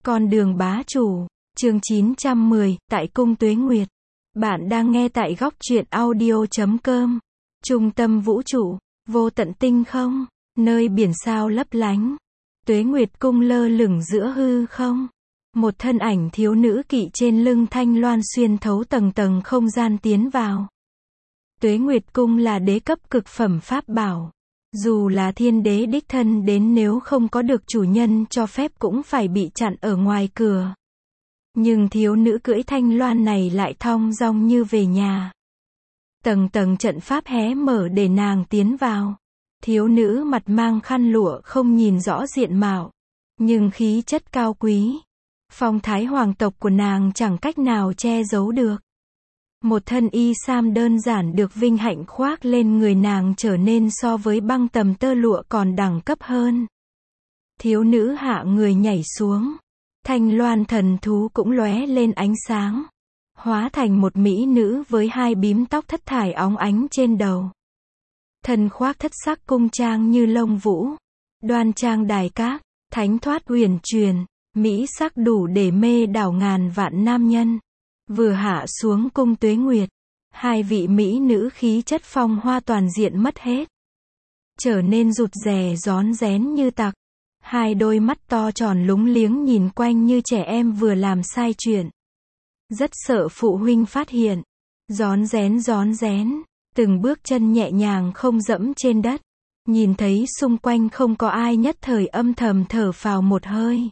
Con đường bá chủ, chương 910, tại cung Tuế Nguyệt. Bạn đang nghe tại góc truyện audio.com. Trung tâm vũ trụ, vô tận tinh không, nơi biển sao lấp lánh. Tuế Nguyệt cung lơ lửng giữa hư không. Một thân ảnh thiếu nữ kỵ trên lưng thanh loan xuyên thấu tầng tầng không gian tiến vào. Tuế Nguyệt cung là đế cấp cực phẩm pháp bảo. Dù là thiên đế đích thân đến nếu không có được chủ nhân cho phép cũng phải bị chặn ở ngoài cửa. Nhưng thiếu nữ cưỡi thanh loan này lại thong dong như về nhà. Tầng tầng trận pháp hé mở để nàng tiến vào. Thiếu nữ mặt mang khăn lụa không nhìn rõ diện mạo, nhưng khí chất cao quý. Phong thái hoàng tộc của nàng chẳng cách nào che giấu được. Một thân y sam đơn giản được vinh hạnh khoác lên người nàng trở nên so với băng tầm tơ lụa còn đẳng cấp hơn. Thiếu nữ hạ người nhảy xuống. Thanh loan thần thú cũng lóe lên ánh sáng. Hóa thành một mỹ nữ với hai bím tóc thất thải óng ánh trên đầu. Thân khoác thất sắc cung trang như lông vũ. Đoan trang đài các, thánh thoát huyền truyền, mỹ sắc đủ để mê đảo ngàn vạn nam nhân. Vừa hạ xuống cung Tuế Nguyệt, hai vị mỹ nữ khí chất phong hoa toàn diện mất hết. Trở nên rụt rè rón rén như tặc. Hai đôi mắt to tròn lúng liếng nhìn quanh như trẻ em vừa làm sai chuyện. Rất sợ phụ huynh phát hiện. Rón rén, từng bước chân nhẹ nhàng không dẫm trên đất. Nhìn thấy xung quanh không có ai nhất thời âm thầm thở phào một hơi.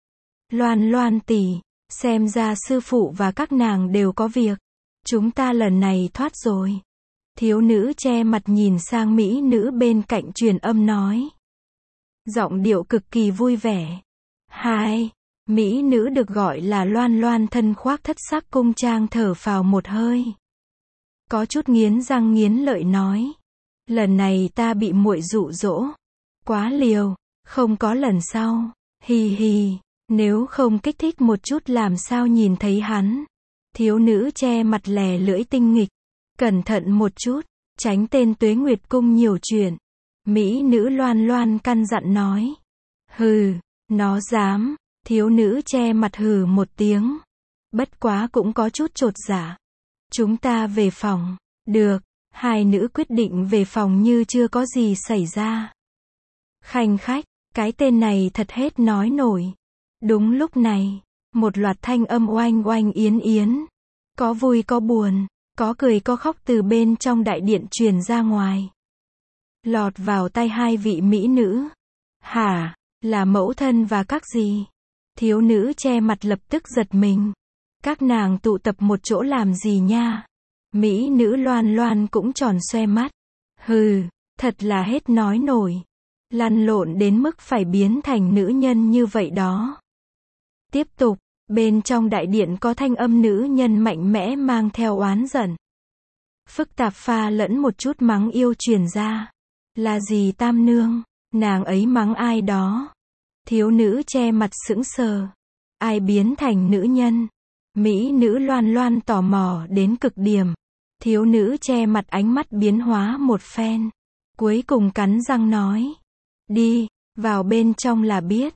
Loan tỷ, xem ra sư phụ và các nàng đều có việc. Chúng ta lần này thoát rồi. Thiếu nữ che mặt nhìn sang mỹ nữ bên cạnh truyền âm nói. Giọng điệu cực kỳ vui vẻ. Hai, mỹ nữ được gọi là Loan thân khoác thất sắc cung trang thở phào một hơi. Có chút nghiến răng nghiến lợi nói. Lần này ta bị muội dụ dỗ. Quá liều, không có lần sau. Hì hì, nếu không kích thích một chút làm sao nhìn thấy hắn. Thiếu nữ che mặt lè lưỡi tinh nghịch. Cẩn thận một chút, tránh tên Tuế Nguyệt cung nhiều chuyện. Mỹ nữ Loan căn dặn nói. Hừ, nó dám. Thiếu nữ che mặt hừ một tiếng. Bất quá cũng có chút chột dạ. Chúng ta về phòng. Được, hai nữ quyết định về phòng như chưa có gì xảy ra. Khanh khách, cái tên này thật hết nói nổi. Đúng lúc này, một loạt thanh âm oanh oanh yến. Có vui có buồn, có cười có khóc từ bên trong đại điện truyền ra ngoài. Lọt vào tai hai vị mỹ nữ. Hả, là mẫu thân và các gì? Thiếu nữ che mặt lập tức giật mình. Các nàng tụ tập một chỗ làm gì nha? Mỹ nữ Loan cũng tròn xoe mắt. Hừ, thật là hết nói nổi. Lăn lộn đến mức phải biến thành nữ nhân như vậy đó. Tiếp tục, bên trong đại điện có thanh âm nữ nhân mạnh mẽ mang theo oán giận. Phức tạp pha lẫn một chút mắng yêu truyền ra. Là gì tam nương? Nàng ấy mắng ai đó? Thiếu nữ che mặt sững sờ. Ai biến thành nữ nhân? Mỹ nữ Loan tò mò đến cực điểm. Thiếu nữ che mặt ánh mắt biến hóa một phen. Cuối cùng cắn răng nói. Đi, vào bên trong là biết.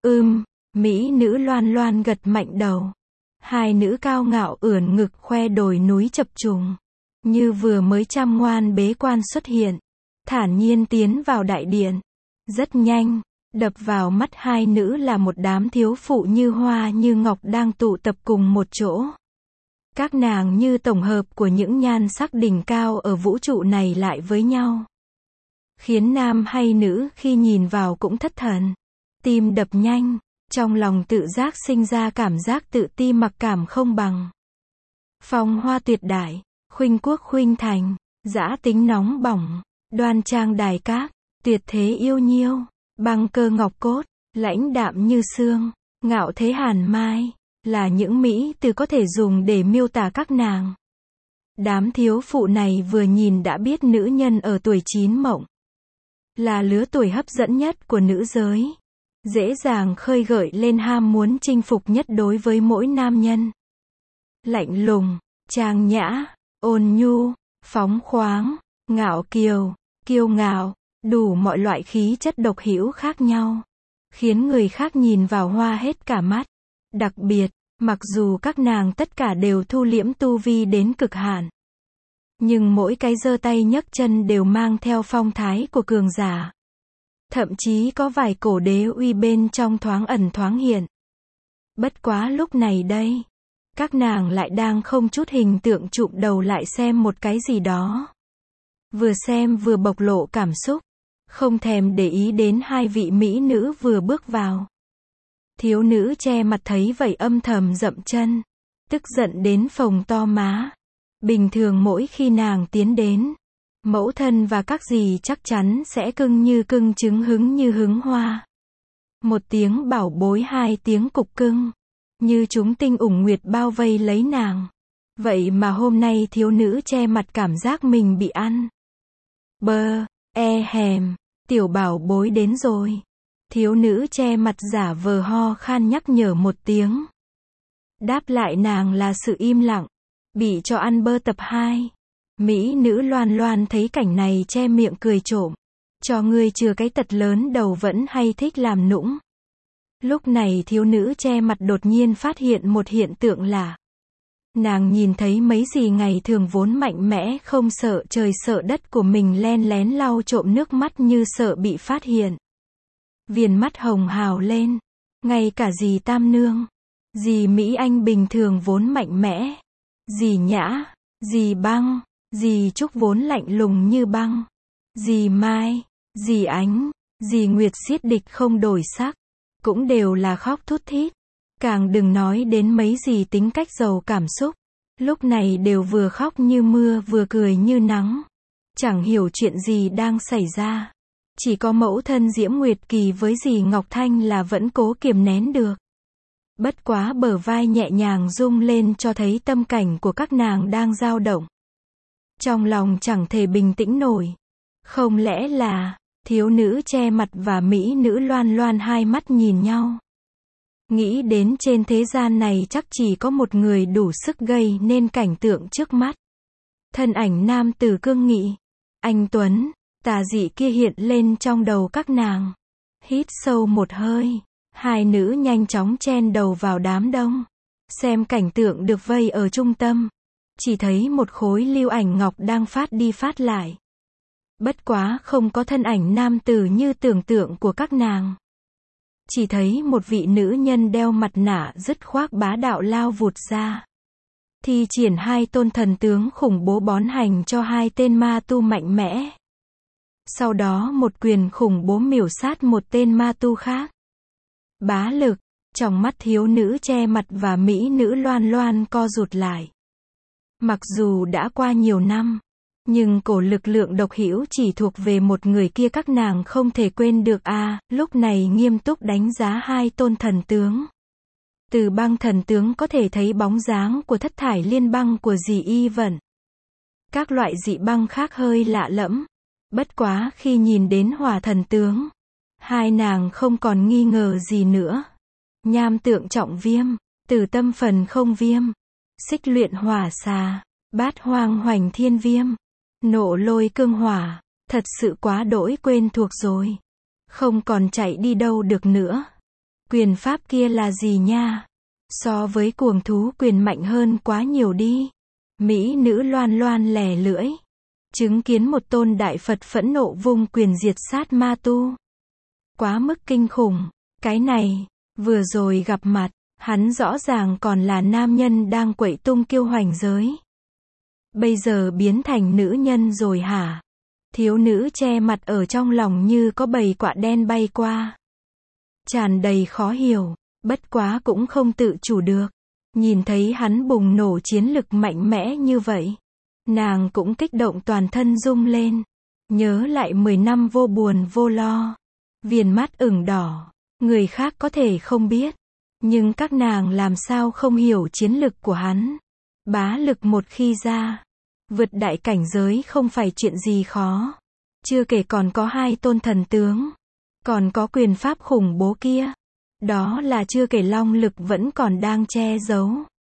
Mỹ nữ Loan gật mạnh đầu. Hai nữ cao ngạo ưỡn ngực khoe đồi núi chập trùng. Như vừa mới chăm ngoan bế quan xuất hiện. Thản nhiên tiến vào đại điện. Rất nhanh, đập vào mắt hai nữ là một đám thiếu phụ như hoa như ngọc đang tụ tập cùng một chỗ. Các nàng như tổng hợp của những nhan sắc đỉnh cao ở vũ trụ này lại với nhau. Khiến nam hay nữ khi nhìn vào cũng thất thần. Tim đập nhanh, trong lòng tự giác sinh ra cảm giác tự ti mặc cảm không bằng. Phong hoa tuyệt đại, khuynh quốc khuynh thành, dã tính nóng bỏng, đoan trang đài các, tuyệt thế yêu nhiêu, băng cơ ngọc cốt, lãnh đạm như xương, ngạo thế hàn mai, là những mỹ từ có thể dùng để miêu tả các nàng. Đám thiếu phụ này vừa nhìn đã biết nữ nhân ở tuổi chín mộng. Là lứa tuổi hấp dẫn nhất của nữ giới. Dễ dàng khơi gợi lên ham muốn chinh phục nhất đối với mỗi nam nhân. Lạnh lùng, trang nhã, ôn nhu, phóng khoáng, ngạo kiều, kiêu ngạo, đủ mọi loại khí chất độc hữu khác nhau. Khiến người khác nhìn vào hoa hết cả mắt. Đặc biệt, mặc dù các nàng tất cả đều thu liễm tu vi đến cực hạn, nhưng mỗi cái giơ tay nhấc chân đều mang theo phong thái của cường giả. Thậm chí có vài cổ đế uy bên trong thoáng ẩn thoáng hiện. Bất quá lúc này đây, các nàng lại đang không chút hình tượng chụm đầu lại xem một cái gì đó. Vừa xem vừa bộc lộ cảm xúc, không thèm để ý đến hai vị mỹ nữ vừa bước vào. Thiếu nữ che mặt thấy vậy âm thầm dậm chân, tức giận đến phồng to má. Bình thường mỗi khi nàng tiến đến, mẫu thân và các dì chắc chắn sẽ cưng như cưng trứng hứng như hứng hoa. Một tiếng bảo bối, hai tiếng cục cưng, như chúng tinh ủng nguyệt bao vây lấy nàng. Vậy mà hôm nay thiếu nữ che mặt cảm giác mình bị ăn. Hèm, tiểu bảo bối đến rồi. Thiếu nữ che mặt giả vờ ho khan nhắc nhở một tiếng. Đáp lại nàng là sự im lặng. Bị cho ăn tập 2. Mỹ nữ Loan Loan thấy cảnh này che miệng cười trộm. Cho ngươi chừa cái tật lớn đầu vẫn hay thích làm nũng. Lúc này thiếu nữ che mặt đột nhiên phát hiện một hiện tượng lạ. Nàng nhìn thấy mấy gì ngày thường vốn mạnh mẽ không sợ trời sợ đất của mình len lén lau trộm nước mắt như sợ bị phát hiện. Viền mắt hồng hào lên. Ngay cả dì Tam Nương, dì Mỹ Anh bình thường vốn mạnh mẽ, dì Nhã, dì Băng, dì Trúc vốn lạnh lùng như băng, dì Mai, dì Ánh, dì Nguyệt xiết địch không đổi sắc, cũng đều là khóc thút thít. Càng đừng nói đến mấy dì tính cách giàu cảm xúc, lúc này đều vừa khóc như mưa vừa cười như nắng. Chẳng hiểu chuyện gì đang xảy ra. Chỉ có mẫu thân Diễm Nguyệt Kỳ với dì Ngọc Thanh là vẫn cố kiềm nén được. Bất quá bờ vai nhẹ nhàng rung lên cho thấy tâm cảnh của các nàng đang dao động. Trong lòng chẳng thể bình tĩnh nổi. Không lẽ là, thiếu nữ che mặt và mỹ nữ Loan Loan hai mắt nhìn nhau. Nghĩ đến trên thế gian này chắc chỉ có một người đủ sức gây nên cảnh tượng trước mắt. Thân ảnh nam tử cương nghị, anh tuấn, tà dị kia hiện lên trong đầu các nàng. Hít sâu một hơi, hai nữ nhanh chóng chen đầu vào đám đông. Xem cảnh tượng được vây ở trung tâm. Chỉ thấy một khối lưu ảnh ngọc đang phát đi phát lại. Bất quá không có thân ảnh nam tử như tưởng tượng của các nàng. Chỉ thấy một vị nữ nhân đeo mặt nạ dứt khoác bá đạo lao vụt ra. Thi triển hai tôn thần tướng khủng bố bón hành cho hai tên ma tu mạnh mẽ. Sau đó một quyền khủng bố miểu sát một tên ma tu khác. Bá lực, trong mắt thiếu nữ che mặt và mỹ nữ Loan Loan co rụt lại. Mặc dù đã qua nhiều năm, nhưng cổ lực lượng độc hữu chỉ thuộc về một người kia các nàng không thể quên được lúc này nghiêm túc đánh giá hai tôn thần tướng. Từ băng thần tướng có thể thấy bóng dáng của thất thải liên băng của dì Y Vận. Các loại dị băng khác hơi lạ lẫm. Bất quá khi nhìn đến hỏa thần tướng, hai nàng không còn nghi ngờ gì nữa. Nham tượng trọng viêm, tử tâm phần không viêm, xích luyện hỏa xà, bát hoang hoành thiên viêm, nộ lôi cương hỏa, thật sự quá đỗi quen thuộc rồi. Không còn chạy đi đâu được nữa. Quyền pháp kia là gì nha? So với cuồng thú quyền mạnh hơn quá nhiều đi. Mỹ nữ Loan Loan lè lưỡi. Chứng kiến một tôn đại Phật phẫn nộ vung quyền diệt sát ma tu. Quá mức kinh khủng. Cái này, vừa rồi gặp mặt, hắn rõ ràng còn là nam nhân đang quậy tung kiêu hoành giới. Bây giờ biến thành nữ nhân rồi hả? Thiếu nữ che mặt ở trong lòng như có bầy quạ đen bay qua. Tràn đầy khó hiểu, bất quá cũng không tự chủ được. Nhìn thấy hắn bùng nổ chiến lực mạnh mẽ như vậy. Nàng cũng kích động toàn thân rung lên. Nhớ lại 10 năm vô buồn vô lo. Viền mắt ửng đỏ. Người khác có thể không biết. Nhưng các nàng làm sao không hiểu chiến lực của hắn. Bá lực một khi ra. Vượt đại cảnh giới không phải chuyện gì khó. Chưa kể còn có hai tôn thần tướng. Còn có quyền pháp khủng bố kia. Đó là chưa kể long lực vẫn còn đang che giấu.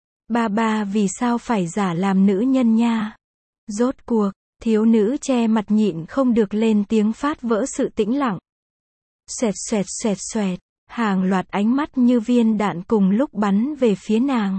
Ba vì sao phải giả làm nữ nhân nha? Rốt cuộc, thiếu nữ che mặt nhịn không được lên tiếng phá vỡ sự tĩnh lặng. Xoẹt xoẹt xoẹt xoẹt, Hàng loạt ánh mắt như viên đạn cùng lúc bắn về phía nàng.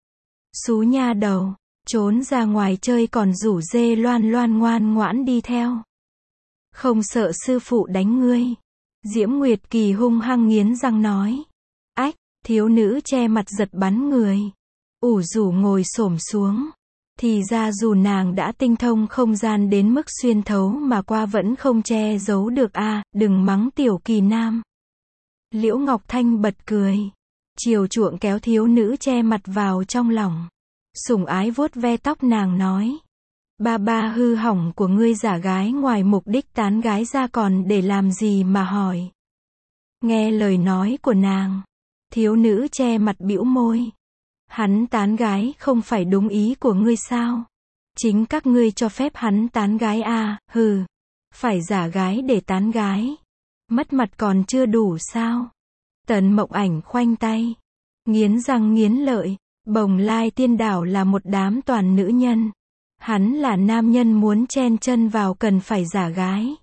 Xú nha đầu, trốn ra ngoài chơi còn rủ dê Loan Loan ngoan ngoãn đi theo. Không sợ sư phụ đánh ngươi. Diễm Nguyệt Kỳ hung hăng nghiến răng nói. Ách, thiếu nữ che mặt giật bắn người. Ủ rủ ngồi xổm xuống. Thì ra dù nàng đã tinh thông không gian đến mức xuyên thấu mà qua vẫn không che giấu được a, đừng mắng tiểu Kỳ Nam. Liễu Ngọc Thanh bật cười. Chiều chuộng kéo thiếu nữ che mặt vào trong lòng. Sủng ái vuốt ve tóc nàng nói. Ba ba hư hỏng của ngươi giả gái ngoài mục đích tán gái ra còn để làm gì mà hỏi. Nghe lời nói của nàng. Thiếu nữ che mặt bĩu môi. Hắn tán gái không phải đúng ý của ngươi sao? Chính các ngươi cho phép hắn tán gái à, hừ. Phải giả gái để tán gái. Mất mặt còn chưa đủ sao? Tần Mộng Ảnh khoanh tay. Nghiến răng nghiến lợi. Bồng Lai Tiên Đảo là một đám toàn nữ nhân. Hắn là nam nhân muốn chen chân vào cần phải giả gái.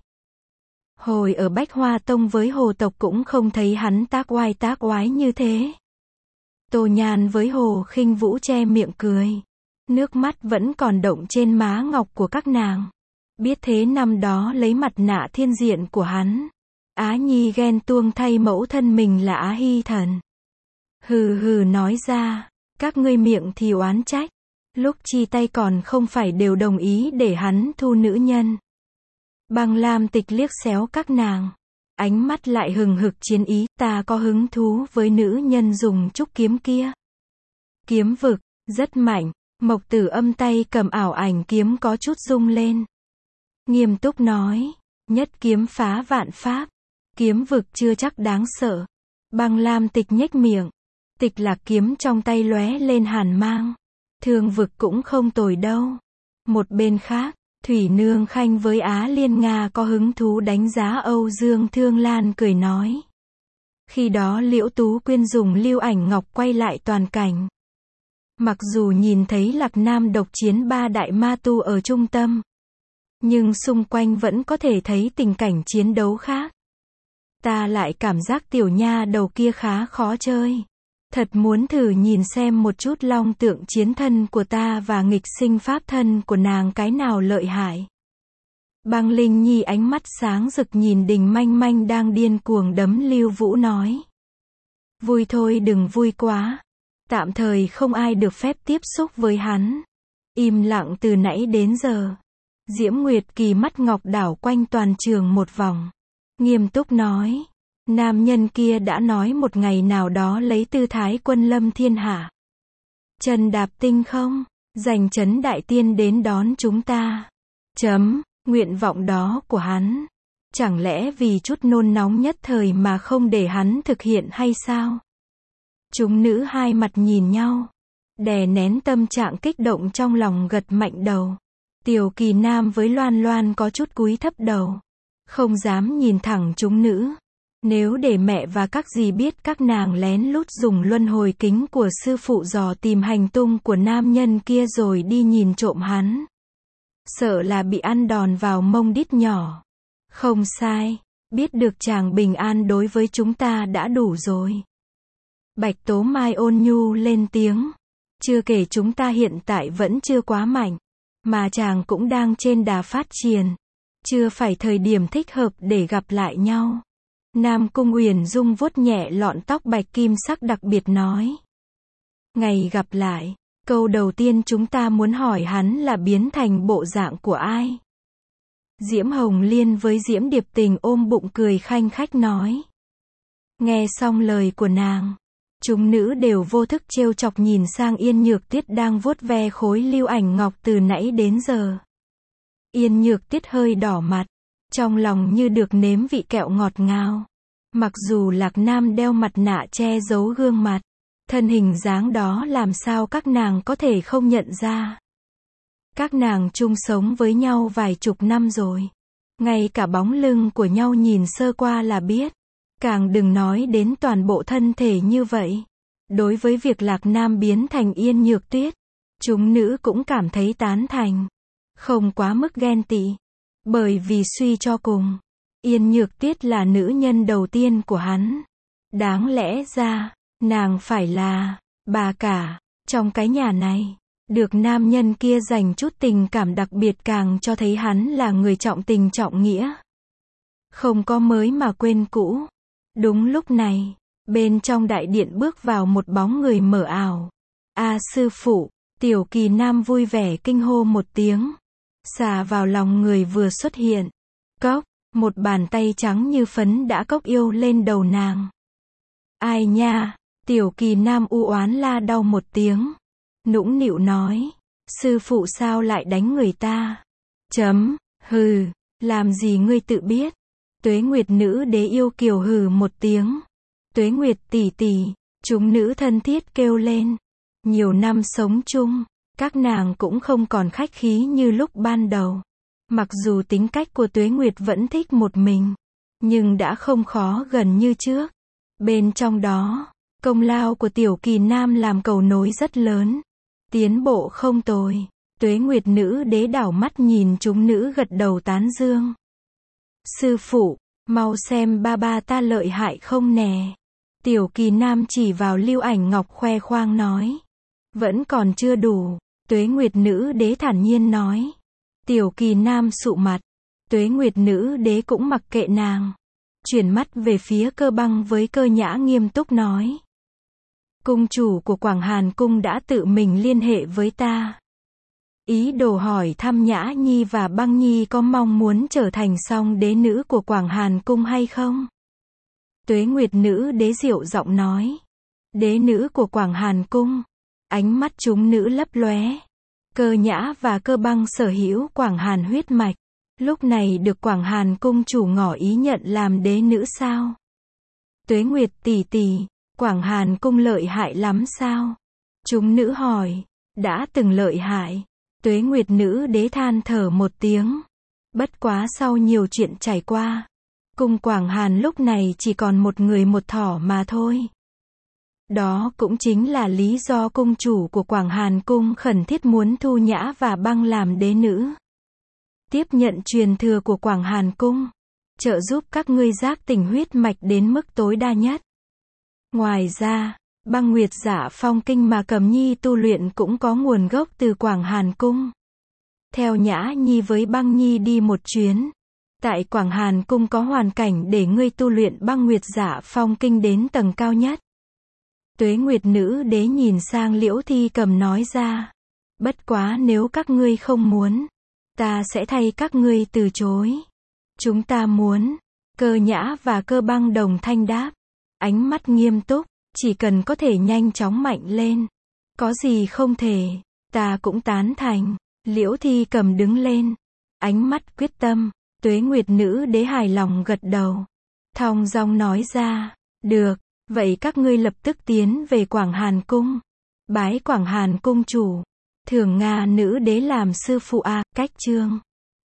Hồi ở Bách Hoa Tông với Hồ tộc cũng không thấy hắn tác oái như thế. Tô Nhan với Hồ Khinh Vũ che miệng cười. Nước mắt vẫn còn động trên má ngọc của các nàng. Biết thế năm đó lấy mặt nạ thiên diện của hắn. Á Nhi ghen tuông thay mẫu thân mình là Á Hy Thần. Hừ hừ nói ra. Các ngươi miệng thì oán trách. Lúc chia tay còn không phải đều đồng ý để hắn thu nữ nhân. Băng Lam Tịch liếc xéo các nàng. Ánh mắt lại hừng hực chiến ý. Ta có hứng thú với nữ nhân dùng trúc kiếm kia. Kiếm vực, rất mạnh. Mộc Tử Âm tay cầm ảo ảnh kiếm có chút rung lên. Nghiêm túc nói. Nhất kiếm phá vạn pháp. Kiếm vực chưa chắc đáng sợ. Băng Lam Tịch nhếch miệng. Tịch Lạc kiếm trong tay lóe lên hàn mang. Thương vực cũng không tồi đâu. Một bên khác, Thủy Nương Khanh với Á Liên Nga có hứng thú đánh giá Âu Dương Thương Lan cười nói. Khi đó Liễu Tú Quyên dùng lưu ảnh ngọc quay lại toàn cảnh. Mặc dù nhìn thấy Lạc Nam độc chiến ba đại ma tu ở trung tâm, nhưng xung quanh vẫn có thể thấy tình cảnh chiến đấu khác. Ta lại cảm giác tiểu nha đầu kia khá khó chơi. Thật muốn thử nhìn xem một chút long tượng chiến thân của ta và nghịch sinh pháp thân của nàng cái nào lợi hại. Băng Linh Nhi ánh mắt sáng rực nhìn Đình Manh Manh đang điên cuồng đấm Lưu Vũ nói. Vui thôi đừng vui quá. Tạm thời không ai được phép tiếp xúc với hắn. Im lặng từ nãy đến giờ. Diễm Nguyệt Kỳ mắt ngọc đảo quanh toàn trường một vòng. Nghiêm túc nói. Nam nhân kia đã nói một ngày nào đó lấy tư thái quân lâm thiên hạ. Trần đạp tinh không, giành trấn đại tiên đến đón chúng ta. Nguyện vọng đó của hắn. Chẳng lẽ vì chút nôn nóng nhất thời mà không để hắn thực hiện hay sao? Chúng nữ hai mặt nhìn nhau. Đè nén tâm trạng kích động trong lòng gật mạnh đầu. Tiểu Kỳ Nam với Loan Loan có chút cúi thấp đầu. Không dám nhìn thẳng chúng nữ. Nếu để mẹ và các dì biết các nàng lén lút dùng luân hồi kính của sư phụ dò tìm hành tung của nam nhân kia rồi đi nhìn trộm hắn. Sợ là bị ăn đòn vào mông đít nhỏ. Không sai, biết được chàng bình an đối với chúng ta đã đủ rồi. Bạch Tố Mai ôn nhu lên tiếng. Chưa kể chúng ta hiện tại vẫn chưa quá mạnh. Mà chàng cũng đang trên đà phát triển. Chưa phải thời điểm thích hợp để gặp lại nhau. Nam Cung Uyển Dung vuốt nhẹ lọn tóc bạch kim sắc đặc biệt nói. Ngày gặp lại, câu đầu tiên chúng ta muốn hỏi hắn là biến thành bộ dạng của ai? Diễm Hồng Liên với Diễm Điệp Tình ôm bụng cười khanh khách nói. Nghe xong lời của nàng, chúng nữ đều vô thức trêu chọc nhìn sang Yên Nhược Tuyết đang vuốt ve khối lưu ảnh ngọc từ nãy đến giờ. Yên Nhược Tuyết hơi đỏ mặt. Trong lòng như được nếm vị kẹo ngọt ngào. Mặc dù Lạc Nam đeo mặt nạ che giấu gương mặt, thân hình dáng đó làm sao các nàng có thể không nhận ra. Các nàng chung sống với nhau vài chục năm rồi. Ngay cả bóng lưng của nhau nhìn sơ qua là biết. Càng đừng nói đến toàn bộ thân thể như vậy. Đối với việc Lạc Nam biến thành Yên Nhược Tuyết, chúng nữ cũng cảm thấy tán thành. Không quá mức ghen tị. Bởi vì suy cho cùng, Yên Nhược Tuyết là nữ nhân đầu tiên của hắn. Đáng lẽ ra, nàng phải là bà cả trong cái nhà này. Được nam nhân kia dành chút tình cảm đặc biệt càng cho thấy hắn là người trọng tình trọng nghĩa. Không có mới mà quên cũ. Đúng lúc này, bên trong đại điện bước vào một bóng người mờ ảo. A sư phụ, Tiểu Kỳ Nam vui vẻ kinh hô một tiếng. Xà vào lòng người vừa xuất hiện. Cốc, một bàn tay trắng như phấn đã cốc yêu lên đầu nàng. Ai nha, Tiểu Kỳ Nam u oán la đau một tiếng. Nũng nịu nói, sư phụ sao lại đánh người ta? Hừ, làm gì ngươi tự biết? Tuế Nguyệt nữ đế yêu kiều hừ một tiếng. Tuế Nguyệt tỷ tỷ, chúng nữ thân thiết kêu lên. Nhiều năm sống chung, các nàng cũng không còn khách khí như lúc ban đầu. Mặc dù tính cách của Tuế Nguyệt vẫn thích một mình, nhưng đã không khó gần như trước. Bên trong đó, công lao của Tiểu Kỳ Nam làm cầu nối rất lớn. Tiến bộ không tồi. Tuế Nguyệt nữ đế đảo mắt nhìn chúng nữ gật đầu tán dương. Sư phụ, mau xem ba ba ta lợi hại không nè. Tiểu Kỳ Nam chỉ vào Lưu Ảnh Ngọc khoe khoang nói. Vẫn còn chưa đủ. Tuế Nguyệt nữ đế thản nhiên nói. Tiểu Kỳ Nam sụ mặt. Tuế Nguyệt nữ đế cũng mặc kệ nàng. Chuyển mắt về phía Cơ Băng với Cơ Nhã nghiêm túc nói. Cung chủ của Quảng Hàn Cung đã tự mình liên hệ với ta. Ý đồ hỏi thăm Nhã Nhi và Băng Nhi có mong muốn trở thành song đế nữ của Quảng Hàn Cung hay không? Tuế Nguyệt nữ đế dịu giọng nói. Đế nữ của Quảng Hàn Cung. Ánh mắt chúng nữ lấp lóe. Cơ Nhã và Cơ Băng sở hữu Quảng Hàn huyết mạch. Lúc này được Quảng Hàn Cung chủ ngỏ ý nhận làm đế nữ sao? Tuế Nguyệt tỷ tỷ, Quảng Hàn Cung lợi hại lắm sao? Chúng nữ hỏi. Đã từng lợi hại. Tuế Nguyệt nữ đế than thở một tiếng. Bất quá sau nhiều chuyện trải qua, cung Quảng Hàn lúc này chỉ còn một người một thỏ mà thôi. Đó cũng chính là lý do cung chủ của Quảng Hàn Cung khẩn thiết muốn thu Nhã và Băng làm đế nữ. Tiếp nhận truyền thừa của Quảng Hàn Cung, trợ giúp các ngươi giác tỉnh huyết mạch đến mức tối đa nhất. Ngoài ra, Băng Nguyệt Giả Phong Kinh mà Cẩm Nhi tu luyện cũng có nguồn gốc từ Quảng Hàn Cung. Theo Nhã Nhi với Băng Nhi đi một chuyến. Tại Quảng Hàn Cung có hoàn cảnh để ngươi tu luyện Băng Nguyệt Giả Phong Kinh đến tầng cao nhất. Tuế Nguyệt nữ đế nhìn sang Liễu Thi Cầm nói ra. Bất quá nếu các ngươi không muốn, ta sẽ thay các ngươi từ chối. Chúng ta muốn. Cơ Nhã và Cơ Băng đồng thanh đáp. Ánh mắt nghiêm túc. Chỉ cần có thể nhanh chóng mạnh lên. Có gì không thể. Ta cũng tán thành. Liễu Thi Cầm đứng lên. Ánh mắt quyết tâm. Tuế Nguyệt nữ đế hài lòng gật đầu. Thong dong nói ra. Được. Vậy các ngươi lập tức tiến về Quảng Hàn Cung. Bái Quảng Hàn Cung chủ. Thưởng Nga nữ đế làm sư phụ a. Cách chương